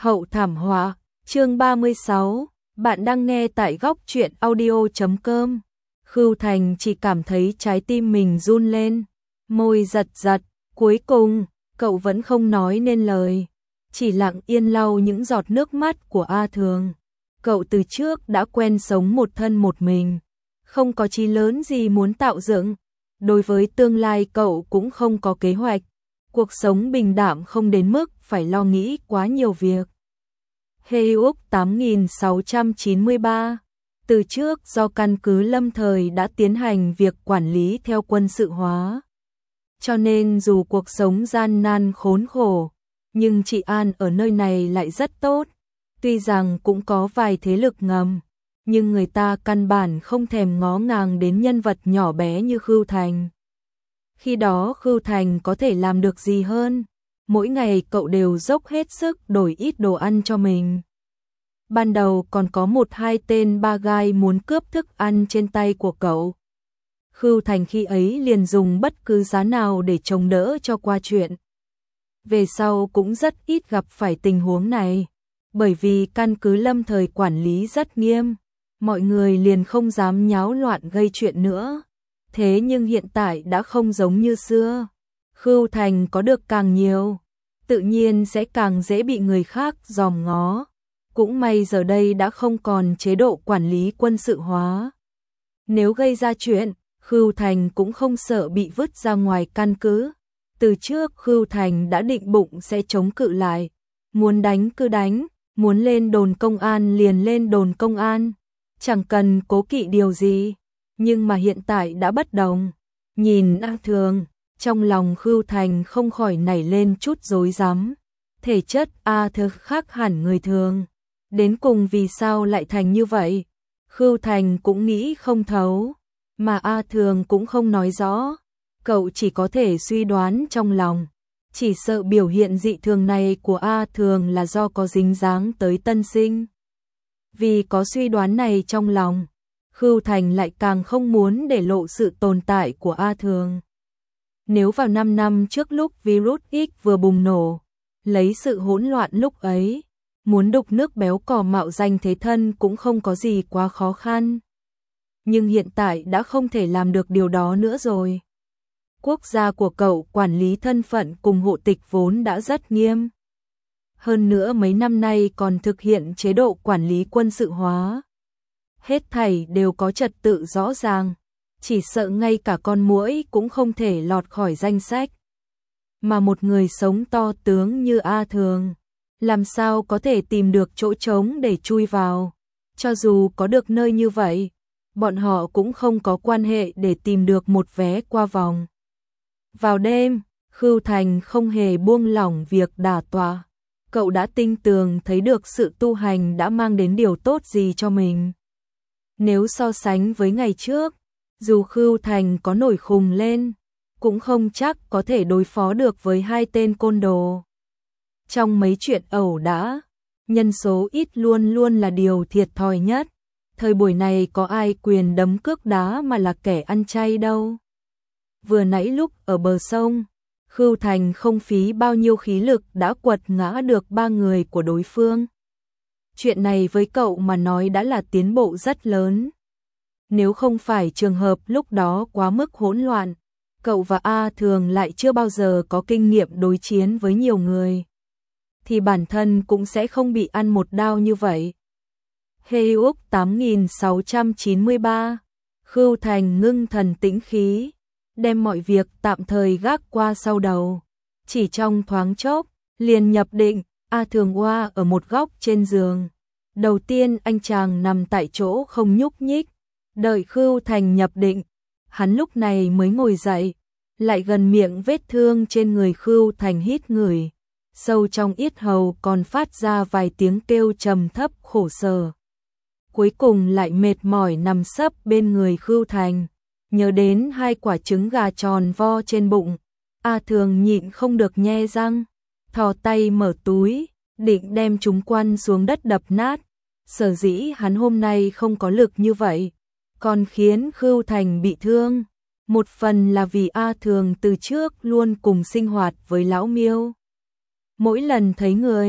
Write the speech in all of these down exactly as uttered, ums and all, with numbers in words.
Hậu thảm họa, chương ba mươi sáu, bạn đang nghe tại góc truyện audio chấm com. Khưu Thành chỉ cảm thấy trái tim mình run lên, môi giật giật, cuối cùng, cậu vẫn không nói nên lời, chỉ lặng yên lau những giọt nước mắt của A Thường. Cậu từ trước đã quen sống một thân một mình, không có chí lớn gì muốn tạo dựng, đối với tương lai cậu cũng không có kế hoạch. Cuộc sống bình đạm không đến mức phải lo nghĩ quá nhiều việc. Heyuk tám nghìn sáu trăm chín mươi ba. Từ trước do căn cứ lâm thời đã tiến hành việc quản lý theo quân sự hóa, cho nên dù cuộc sống gian nan khốn khổ, nhưng trị an ở nơi này lại rất tốt. Tuy rằng cũng có vài thế lực ngầm, nhưng người ta căn bản không thèm ngó ngàng đến nhân vật nhỏ bé như Khưu Thành. Khi đó Khưu Thành có thể làm được gì hơn? Mỗi ngày cậu đều dốc hết sức đổi ít đồ ăn cho mình. Ban đầu còn có một hai tên ba gai muốn cướp thức ăn trên tay của cậu. Khưu Thành khi ấy liền dùng bất cứ giá nào để chống đỡ cho qua chuyện. Về sau cũng rất ít gặp phải tình huống này, bởi vì căn cứ lâm thời quản lý rất nghiêm, mọi người liền không dám nháo loạn gây chuyện nữa. Thế nhưng hiện tại đã không giống như xưa. Khưu Thành có được càng nhiều, tự nhiên sẽ càng dễ bị người khác dòm ngó. Cũng may giờ đây đã không còn chế độ quản lý quân sự hóa. Nếu gây ra chuyện, Khưu Thành cũng không sợ bị vứt ra ngoài căn cứ. Từ trước Khưu Thành đã định bụng sẽ chống cự lại. Muốn đánh cứ đánh, muốn lên đồn công an liền lên đồn công an. Chẳng cần cố kỵ điều gì. Nhưng mà hiện tại đã bất đồng. Nhìn A Thường, trong lòng Khưu Thành không khỏi nảy lên chút rối rắm. Thể chất A Thường khác hẳn người thường. Đến cùng vì sao lại thành như vậy? Khưu Thành cũng nghĩ không thấu, mà A Thường cũng không nói rõ. Cậu chỉ có thể suy đoán trong lòng. Chỉ sợ biểu hiện dị thường này của A Thường là do có dính dáng tới tân sinh. Vì có suy đoán này trong lòng, Khưu Thành lại càng không muốn để lộ sự tồn tại của A Thường. Nếu vào năm năm trước lúc virus X vừa bùng nổ, lấy sự hỗn loạn lúc ấy, muốn đục nước béo cò mạo danh thế thân cũng không có gì quá khó khăn. Nhưng hiện tại đã không thể làm được điều đó nữa rồi. Quốc gia của cậu quản lý thân phận cùng hộ tịch vốn đã rất nghiêm. Hơn nữa mấy năm nay còn thực hiện chế độ quản lý quân sự hóa. Hết thảy đều có trật tự rõ ràng, chỉ sợ ngay cả con muỗi cũng không thể lọt khỏi danh sách. Mà một người sống to tướng như A Thường, làm sao có thể tìm được chỗ trống để chui vào. Cho dù có được nơi như vậy, bọn họ cũng không có quan hệ để tìm được một vé qua vòng. Vào đêm, Khưu Thành không hề buông lỏng việc đả tọa. Cậu đã tinh tường thấy được sự tu hành đã mang đến điều tốt gì cho mình. Nếu so sánh với ngày trước, dù Khưu Thành có nổi khùng lên, cũng không chắc có thể đối phó được với hai tên côn đồ. Trong mấy chuyện ẩu đả, nhân số ít luôn luôn là điều thiệt thòi nhất. Thời buổi này có ai quyền đấm cước đá mà là kẻ ăn chay đâu. Vừa nãy lúc ở bờ sông, Khưu Thành không phí bao nhiêu khí lực đã quật ngã được ba người của đối phương. Chuyện này với cậu mà nói đã là tiến bộ rất lớn. Nếu không phải trường hợp lúc đó quá mức hỗn loạn, cậu và A Thường lại chưa bao giờ có kinh nghiệm đối chiến với nhiều người, thì bản thân cũng sẽ không bị ăn một đao như vậy. Heyuk tám nghìn sáu trăm chín mươi ba. Khưu Thành ngưng thần tĩnh khí, đem mọi việc tạm thời gác qua sau đầu. Chỉ trong thoáng chốc, liền nhập định. A Thường oa ở một góc trên giường. Đầu tiên anh chàng nằm tại chỗ không nhúc nhích, đợi Khưu Thành nhập định, hắn lúc này mới ngồi dậy, lại gần miệng vết thương trên người Khưu Thành hít ngửi, sâu trong yết hầu còn phát ra vài tiếng kêu trầm thấp khổ sở. Cuối cùng lại mệt mỏi nằm sấp bên người Khưu Thành, nhớ đến hai quả trứng gà tròn vo trên bụng, A Thường nhịn không được nhe răng, thò tay mở túi, định đem chúng quăng xuống đất đập nát. Sở dĩ hắn hôm nay không có lực như vậy, còn khiến Khưu Thành bị thương, một phần là vì A Thường từ trước luôn cùng sinh hoạt với lão Miêu. Mỗi lần thấy người,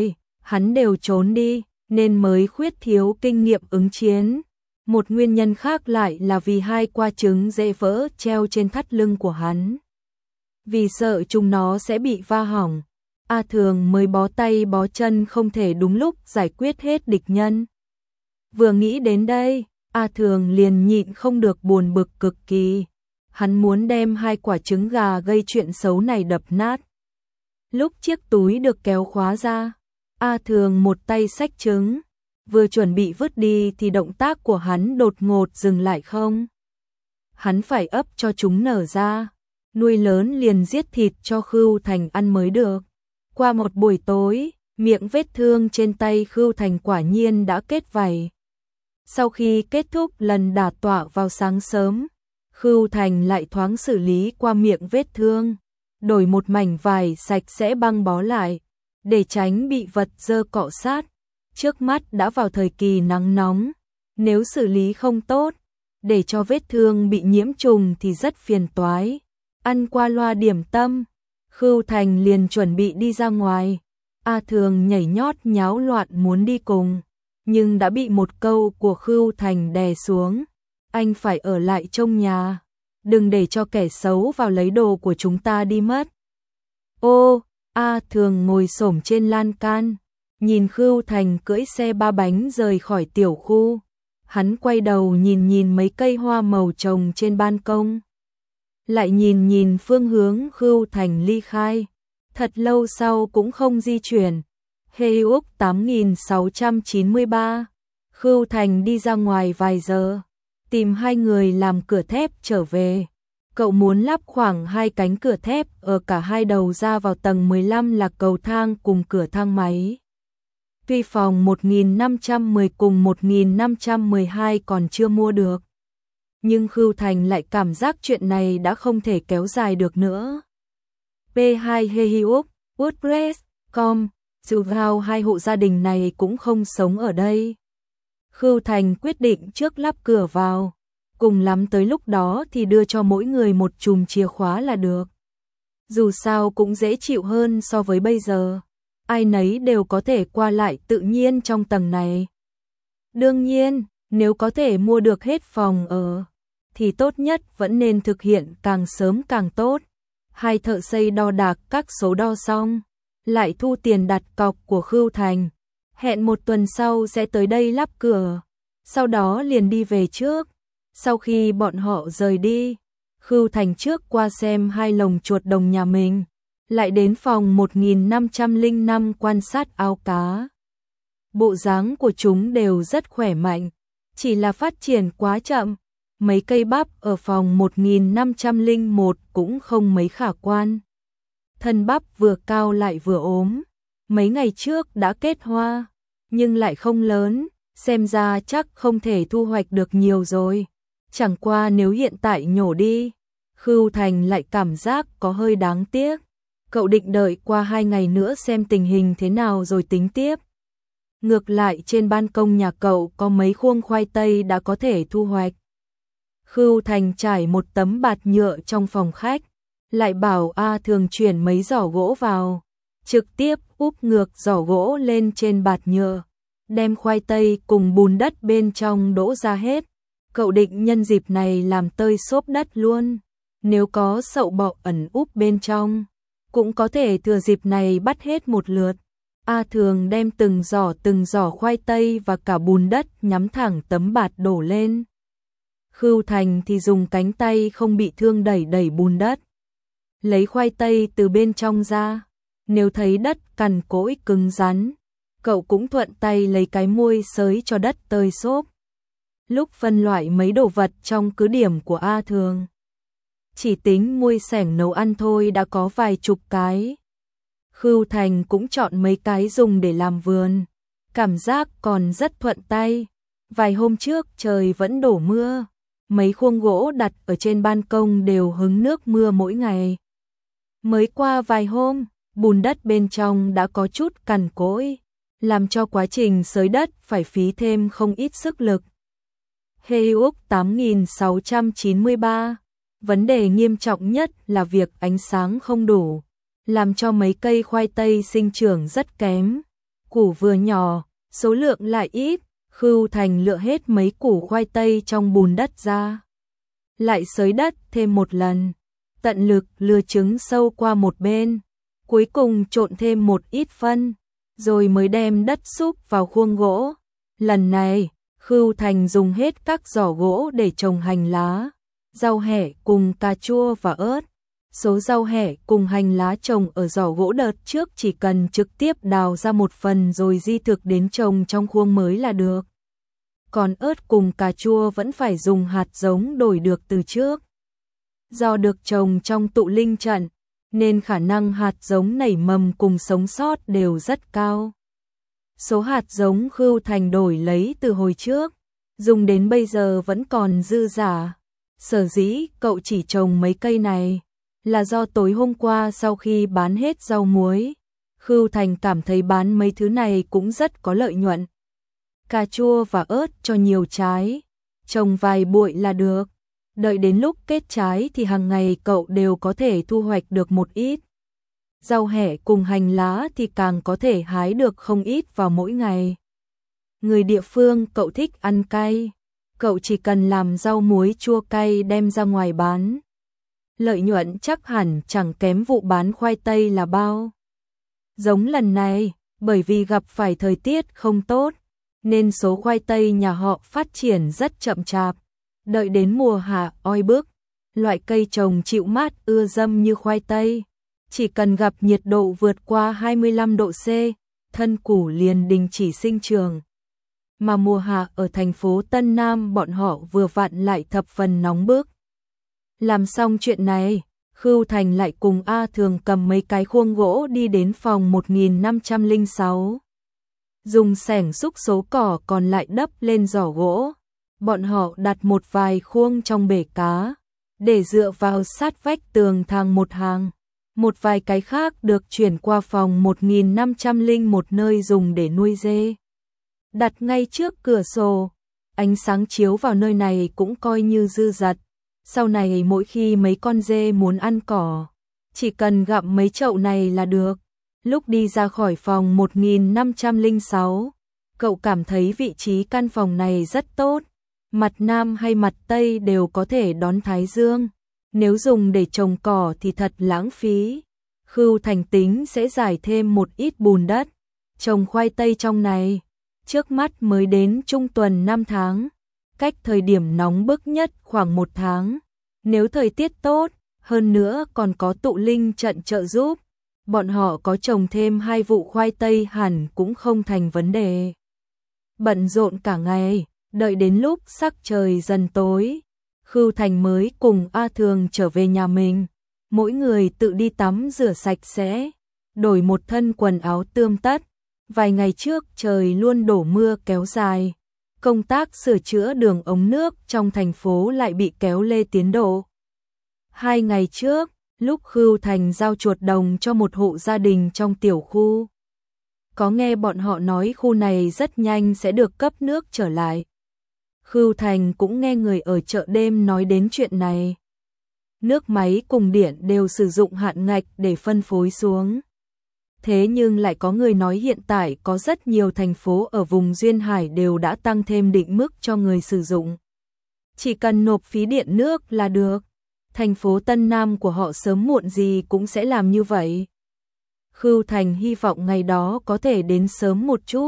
hắn đều trốn đi, nên mới khuyết thiếu kinh nghiệm ứng chiến. Một nguyên nhân khác lại là vì hai quả trứng dễ vỡ treo trên thắt lưng của hắn. Vì sợ chúng nó sẽ bị va hỏng, A Thường mới bó tay bó chân không thể đúng lúc giải quyết hết địch nhân. Vừa nghĩ đến đây, A Thường liền nhịn không được buồn bực cực kỳ. Hắn muốn đem hai quả trứng gà gây chuyện xấu này đập nát. Lúc chiếc túi được kéo khóa ra, A Thường một tay xách trứng, vừa chuẩn bị vứt đi thì động tác của hắn đột ngột dừng lại không. Hắn phải ấp cho chúng nở ra, nuôi lớn liền giết thịt cho Khưu Thành ăn mới được. Qua một buổi tối, miệng vết thương trên tay Khưu Thành quả nhiên đã kết vảy. Sau khi kết thúc lần đả tọa vào sáng sớm, Khưu Thành lại thoáng xử lý qua miệng vết thương, đổi một mảnh vải sạch sẽ băng bó lại, để tránh bị vật dơ cọ sát. Trước mắt đã vào thời kỳ nắng nóng, nếu xử lý không tốt, để cho vết thương bị nhiễm trùng thì rất phiền toái. Ăn qua loa điểm tâm, Khưu Thành liền chuẩn bị đi ra ngoài. A Thường nhảy nhót nháo loạn muốn đi cùng, nhưng đã bị một câu của Khưu Thành đè xuống. Anh phải ở lại trong nhà, đừng để cho kẻ xấu vào lấy đồ của chúng ta đi mất. Ô, A Thường ngồi xổm trên lan can, nhìn Khưu Thành cưỡi xe ba bánh rời khỏi tiểu khu. Hắn quay đầu nhìn nhìn mấy cây hoa màu trồng trên ban công, lại nhìn nhìn phương hướng Khưu Thành ly khai. Thật lâu sau cũng không di chuyển. Heyuk tám nghìn sáu trăm chín mươi ba. Khưu Thành đi ra ngoài vài giờ, tìm hai người làm cửa thép trở về. Cậu muốn lắp khoảng hai cánh cửa thép ở cả hai đầu ra vào tầng mười lăm là cầu thang cùng cửa thang máy. Tuy phòng một nghìn năm trăm mười cùng một nghìn năm trăm mười hai còn chưa mua được, nhưng Khưu Thành lại cảm giác chuyện này đã không thể kéo dài được nữa. pê hai Heyuk, WordPress chấm com, dù sao hai hộ gia đình này cũng không sống ở đây. Khưu Thành quyết định trước lắp cửa vào, cùng lắm tới lúc đó thì đưa cho mỗi người một chùm chìa khóa là được. Dù sao cũng dễ chịu hơn so với bây giờ, ai nấy đều có thể qua lại tự nhiên trong tầng này. Đương nhiên, nếu có thể mua được hết phòng ở, thì tốt nhất vẫn nên thực hiện càng sớm càng tốt. Hai thợ xây đo đạc các số đo xong, lại thu tiền đặt cọc của Khưu Thành. Hẹn một tuần sau sẽ tới đây lắp cửa, sau đó liền đi về trước. Sau khi bọn họ rời đi, Khưu Thành trước qua xem hai lồng chuột đồng nhà mình, lại đến phòng một nghìn năm trăm lẻ năm quan sát ao cá. Bộ dáng của chúng đều rất khỏe mạnh, chỉ là phát triển quá chậm. Mấy cây bắp ở phòng một nghìn năm trăm lẻ một cũng không mấy khả quan. Thân bắp vừa cao lại vừa ốm, mấy ngày trước đã kết hoa, nhưng lại không lớn, xem ra chắc không thể thu hoạch được nhiều rồi. Chẳng qua nếu hiện tại nhổ đi, Khưu Thành lại cảm giác có hơi đáng tiếc. Cậu định đợi qua hai ngày nữa xem tình hình thế nào rồi tính tiếp. Ngược lại trên ban công nhà cậu có mấy khuôn khoai tây đã có thể thu hoạch. Khưu Thành trải một tấm bạt nhựa trong phòng khách, lại bảo A Thường chuyển mấy giỏ gỗ vào, trực tiếp úp ngược giỏ gỗ lên trên bạt nhựa, đem khoai tây cùng bùn đất bên trong đổ ra hết. Cậu định nhân dịp này làm tơi xốp đất luôn, nếu có sậu bọ ẩn úp bên trong, cũng có thể thừa dịp này bắt hết một lượt. A Thường đem từng giỏ từng giỏ khoai tây và cả bùn đất nhắm thẳng tấm bạt đổ lên. Khưu Thành thì dùng cánh tay không bị thương đẩy đẩy bùn đất, lấy khoai tây từ bên trong ra. Nếu thấy đất cằn cỗi cứng rắn, cậu cũng thuận tay lấy cái muôi xới cho đất tơi xốp. Lúc phân loại mấy đồ vật trong cứ điểm của A Thường, chỉ tính muôi xẻng nấu ăn thôi đã có vài chục cái. Khưu Thành cũng chọn mấy cái dùng để làm vườn, cảm giác còn rất thuận tay. Vài hôm trước trời vẫn đổ mưa, mấy khuôn gỗ đặt ở trên ban công đều hứng nước mưa mỗi ngày. Mới qua vài hôm, bùn đất bên trong đã có chút cằn cỗi, làm cho quá trình xới đất phải phí thêm không ít sức lực. Heyuk tám nghìn sáu trăm chín mươi ba. Vấn đề nghiêm trọng nhất là việc ánh sáng không đủ, làm cho mấy cây khoai tây sinh trưởng rất kém. củ vừa nhỏ, số lượng lại ít, Khưu Thành lựa hết mấy củ khoai tây trong bùn đất ra. Lại xới đất thêm một lần, tận lực lừa trứng sâu qua một bên, cuối cùng trộn thêm một ít phân, rồi mới đem đất xúc vào khuôn gỗ. Lần này, Khưu Thành dùng hết các giỏ gỗ để trồng hành lá, rau hẹ cùng cà chua và ớt. Số rau hẹ cùng hành lá trồng ở giỏ gỗ đợt trước chỉ cần trực tiếp đào ra một phần rồi di thực đến trồng trong khuôn mới là được. Còn ớt cùng cà chua vẫn phải dùng hạt giống đổi được từ trước. Do được trồng trong tụ linh trận, nên khả năng hạt giống nảy mầm cùng sống sót đều rất cao. Số hạt giống Khưu Thành đổi lấy từ hồi trước, dùng đến bây giờ vẫn còn dư giả. Sở dĩ cậu chỉ trồng mấy cây này là do tối hôm qua sau khi bán hết rau muối, Khưu Thành cảm thấy bán mấy thứ này cũng rất có lợi nhuận. Cà chua và ớt cho nhiều trái, trồng vài bụi là được. Đợi đến lúc kết trái thì hàng ngày cậu đều có thể thu hoạch được một ít. Rau hẹ cùng hành lá thì càng có thể hái được không ít vào mỗi ngày. Người địa phương cậu thích ăn cay, cậu chỉ cần làm rau muối chua cay đem ra ngoài bán. Lợi nhuận chắc hẳn chẳng kém vụ bán khoai tây là bao. Giống lần này, bởi vì gặp phải thời tiết không tốt, nên số khoai tây nhà họ phát triển rất chậm chạp. Đợi đến mùa hạ oi bức, loại cây trồng chịu mát ưa dâm như khoai tây, chỉ cần gặp nhiệt độ vượt qua hai mươi lăm độ C, thân củ liền đình chỉ sinh trưởng. Mà mùa hạ ở thành phố Tân Nam bọn họ vừa vặn lại thập phần nóng bức. Làm xong chuyện này, Khưu Thành lại cùng A Thường cầm mấy cái khuôn gỗ đi đến phòng một nghìn năm trăm lẻ sáu. Dùng xẻng xúc số cỏ còn lại đắp lên giỏ gỗ. Bọn họ đặt một vài khuôn trong bể cá, để dựa vào sát vách tường thang một hàng. Một vài cái khác được chuyển qua phòng một nghìn năm trăm lẻ một nơi dùng để nuôi dê. Đặt ngay trước cửa sổ, ánh sáng chiếu vào nơi này cũng coi như dư dật. Sau này mỗi khi mấy con dê muốn ăn cỏ, chỉ cần gặm mấy chậu này là được. Lúc đi ra khỏi phòng một nghìn năm trăm lẻ sáu, cậu cảm thấy vị trí căn phòng này rất tốt. Mặt nam hay mặt tây đều có thể đón thái dương. Nếu dùng để trồng cỏ thì thật lãng phí. Khưu Thành tính sẽ giải thêm một ít bùn đất, trồng khoai tây trong này. Trước mắt mới đến trung tuần năm tháng, cách thời điểm nóng bức nhất khoảng một tháng. Nếu thời tiết tốt, hơn nữa còn có tụ linh trận trợ giúp, bọn họ có trồng thêm hai vụ khoai tây hẳn cũng không thành vấn đề. Bận rộn cả ngày, đợi đến lúc sắc trời dần tối, Khưu Thành mới cùng A Thường trở về nhà mình. Mỗi người tự đi tắm rửa sạch sẽ, đổi một thân quần áo tươm tất. Vài ngày trước trời luôn đổ mưa kéo dài, công tác sửa chữa đường ống nước trong thành phố lại bị kéo lê tiến độ. Hai ngày trước, lúc Khưu Thành giao chuột đồng cho một hộ gia đình trong tiểu khu, có nghe bọn họ nói khu này rất nhanh sẽ được cấp nước trở lại. Khưu Thành cũng nghe người ở chợ đêm nói đến chuyện này. Nước máy cùng điện đều sử dụng hạn ngạch để phân phối xuống. Thế nhưng lại có người nói hiện tại có rất nhiều thành phố ở vùng duyên hải đều đã tăng thêm định mức cho người sử dụng. Chỉ cần nộp phí điện nước là được. Thành phố Tân Nam của họ sớm muộn gì cũng sẽ làm như vậy. Khưu Thành hy vọng ngày đó có thể đến sớm một chút.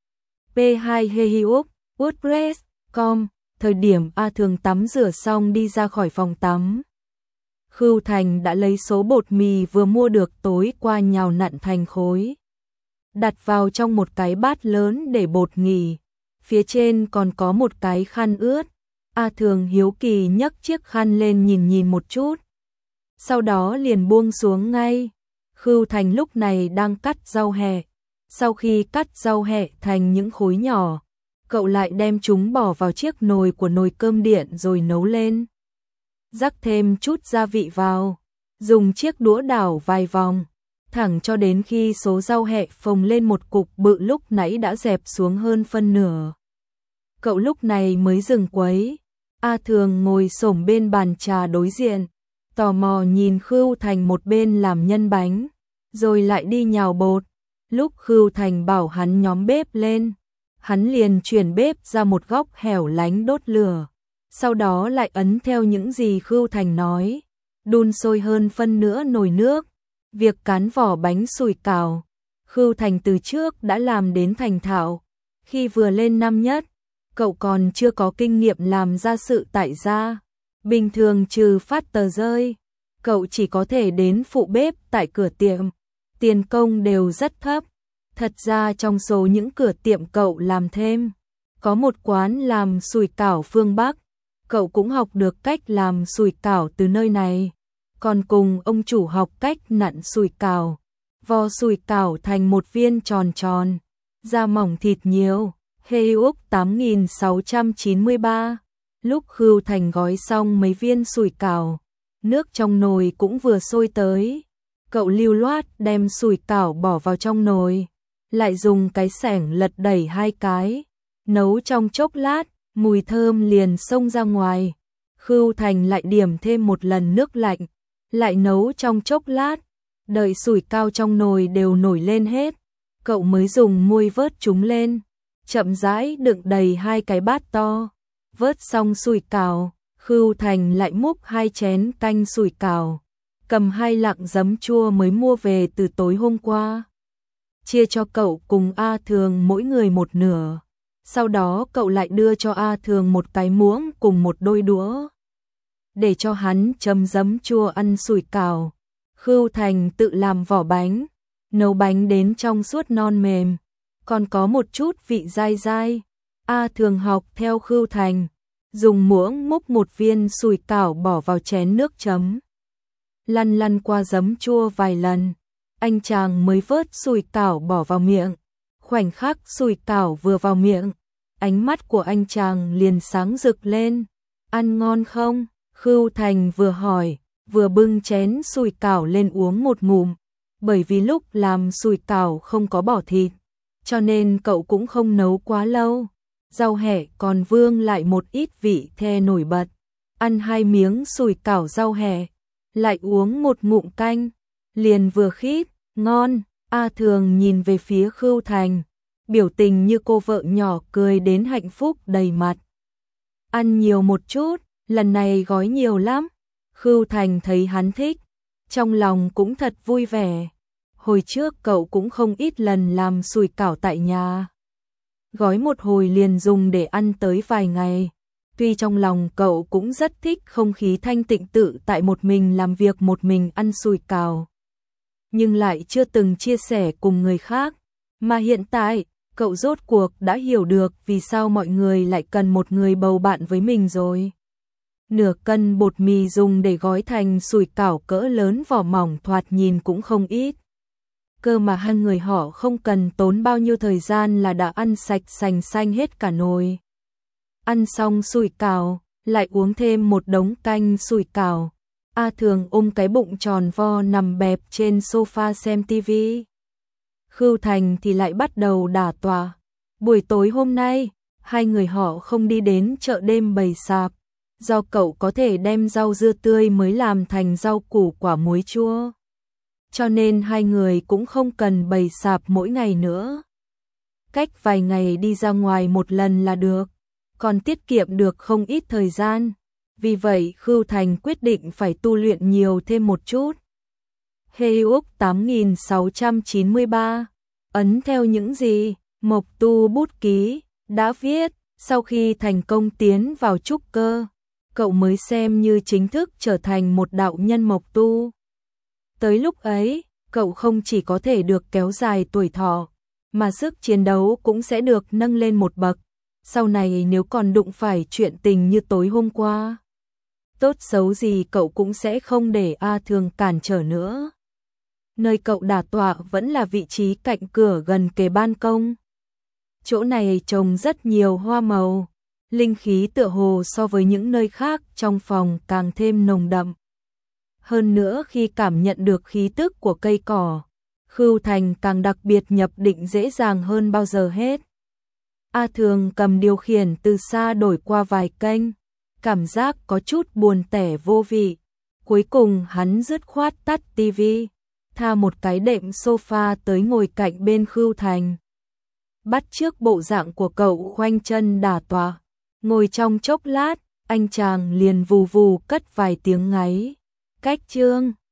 pê hai Hehiup, WordPress chấm com, thời điểm A Thường tắm rửa xong đi ra khỏi phòng tắm. Khưu Thành đã lấy số bột mì vừa mua được tối qua nhào nặn thành khối, đặt vào trong một cái bát lớn để bột nghỉ. Phía trên còn có một cái khăn ướt. A Thường hiếu kỳ nhấc chiếc khăn lên nhìn nhìn một chút, sau đó liền buông xuống ngay. Khưu Thành lúc này đang cắt rau hẹ. Sau khi cắt rau hẹ thành những khối nhỏ, cậu lại đem chúng bỏ vào chiếc nồi của nồi cơm điện rồi nấu lên. Rắc thêm chút gia vị vào, dùng chiếc đũa đảo vài vòng, thẳng cho đến khi số rau hẹ phồng lên một cục bự lúc nãy đã dẹp xuống hơn phân nửa. Cậu lúc này mới dừng quấy. A Thường ngồi xổm bên bàn trà đối diện, tò mò nhìn Khưu Thành một bên làm nhân bánh, rồi lại đi nhào bột. Lúc Khưu Thành bảo hắn nhóm bếp lên, hắn liền chuyển bếp ra một góc hẻo lánh đốt lửa, sau đó lại ấn theo những gì Khưu Thành nói, đun sôi hơn phân nửa nồi nước. Việc cán vỏ bánh sủi cảo, Khưu Thành từ trước đã làm đến thành thạo, khi vừa lên năm nhất, cậu còn chưa có kinh nghiệm làm ra sự tại gia. Bình thường trừ phát tờ rơi, cậu chỉ có thể đến phụ bếp tại cửa tiệm, tiền công đều rất thấp. Thật ra trong số những cửa tiệm cậu làm thêm, có một quán làm sủi cảo phương Bắc, cậu cũng học được cách làm sủi cảo từ nơi này, còn cùng ông chủ học cách nặn sủi cảo, vò sủi cảo thành một viên tròn tròn, da mỏng thịt nhiều. Heyuk tám nghìn sáu trăm chín mươi ba. Lúc Khưu Thành gói xong mấy viên sủi cảo, nước trong nồi cũng vừa sôi tới. Cậu lưu loát đem sủi cảo bỏ vào trong nồi, lại dùng cái xẻng lật đẩy hai cái, nấu trong chốc lát, mùi thơm liền xông ra ngoài. Khưu Thành lại điểm thêm một lần nước lạnh, lại nấu trong chốc lát, đợi sủi cảo trong nồi đều nổi lên hết, cậu mới dùng muôi vớt chúng lên, chậm rãi đựng đầy hai cái bát to. Vớt xong sủi cảo, Khưu Thành lại múc hai chén canh sủi cảo, cầm hai lạng giấm chua mới mua về từ tối hôm qua, chia cho cậu cùng A Thường mỗi người một nửa. Sau đó cậu lại đưa cho A Thường một cái muỗng cùng một đôi đũa, để cho hắn chấm giấm chua ăn sủi cảo. Khưu Thành tự làm vỏ bánh, nấu bánh đến trong suốt non mềm, còn có một chút vị dai dai. A Thường học theo Khưu Thành, dùng muỗng múc một viên sủi cảo bỏ vào chén nước chấm, lăn lăn qua giấm chua vài lần, anh chàng mới vớt sủi cảo bỏ vào miệng. Khoảnh khắc sủi cảo vừa vào miệng, ánh mắt của anh chàng liền sáng rực lên. Ăn ngon không? Khưu Thành vừa hỏi, vừa bưng chén sủi cảo lên uống một ngụm, bởi vì lúc làm sủi cảo không có bỏ thịt, cho nên cậu cũng không nấu quá lâu. Rau hẹ còn vương lại một ít vị the nổi bật. Ăn hai miếng sủi cảo rau hẹ, lại uống một ngụm canh, liền vừa khít, ngon. A Thường nhìn về phía Khưu Thành, biểu tình như cô vợ nhỏ cười đến hạnh phúc đầy mặt. Ăn nhiều một chút, lần này gói nhiều lắm. Khưu Thành thấy hắn thích, trong lòng cũng thật vui vẻ. Hồi trước cậu cũng không ít lần làm sủi cảo tại nhà, gói một hồi liền dùng để ăn tới vài ngày. Tuy trong lòng cậu cũng rất thích không khí thanh tịnh tự tại một mình làm việc một mình ăn sủi cảo, nhưng lại chưa từng chia sẻ cùng người khác. Mà hiện tại, cậu rốt cuộc đã hiểu được vì sao mọi người lại cần một người bầu bạn với mình rồi. Nửa cân bột mì dùng để gói thành sủi cảo cỡ lớn vỏ mỏng thoạt nhìn cũng không ít. Cơ mà hai người họ không cần tốn bao nhiêu thời gian là đã ăn sạch sành xanh hết cả nồi. Ăn xong sủi cảo, lại uống thêm một đống canh sủi cảo. A Thường ôm cái bụng tròn vo nằm bẹp trên sofa xem tivi. Khưu Thành thì lại bắt đầu đả tọa. Buổi tối hôm nay, hai người họ không đi đến chợ đêm bày sạp, do cậu có thể đem rau dưa tươi mới làm thành rau củ quả muối chua, cho nên hai người cũng không cần bày sạp mỗi ngày nữa. Cách vài ngày đi ra ngoài một lần là được, còn tiết kiệm được không ít thời gian. Vì vậy Khưu Thành quyết định phải tu luyện nhiều thêm một chút. Heyuk tám nghìn sáu trăm chín mươi ba. Ấn theo những gì Mộc Tu bút ký đã viết. Sau khi thành công tiến vào trúc cơ, cậu mới xem như chính thức trở thành một đạo nhân Mộc Tu. Tới lúc ấy, cậu không chỉ có thể được kéo dài tuổi thọ, mà sức chiến đấu cũng sẽ được nâng lên một bậc. Sau này nếu còn đụng phải chuyện tình như tối hôm qua, tốt xấu gì cậu cũng sẽ không để A Thường cản trở nữa. Nơi cậu đả tọa vẫn là vị trí cạnh cửa gần kề ban công. Chỗ này trồng rất nhiều hoa màu, linh khí tựa hồ so với những nơi khác trong phòng càng thêm nồng đậm. Hơn nữa khi cảm nhận được khí tức của cây cỏ, Khưu Thành càng đặc biệt nhập định dễ dàng hơn bao giờ hết. A Thường cầm điều khiển từ xa đổi qua vài kênh, cảm giác có chút buồn tẻ vô vị. Cuối cùng hắn dứt khoát tắt tivi, tha một cái đệm sofa tới ngồi cạnh bên Khưu Thành. Bắt chước bộ dạng của cậu khoanh chân đả tọa, ngồi trong chốc lát, anh chàng liền vù vù cất vài tiếng ngáy. Cách chương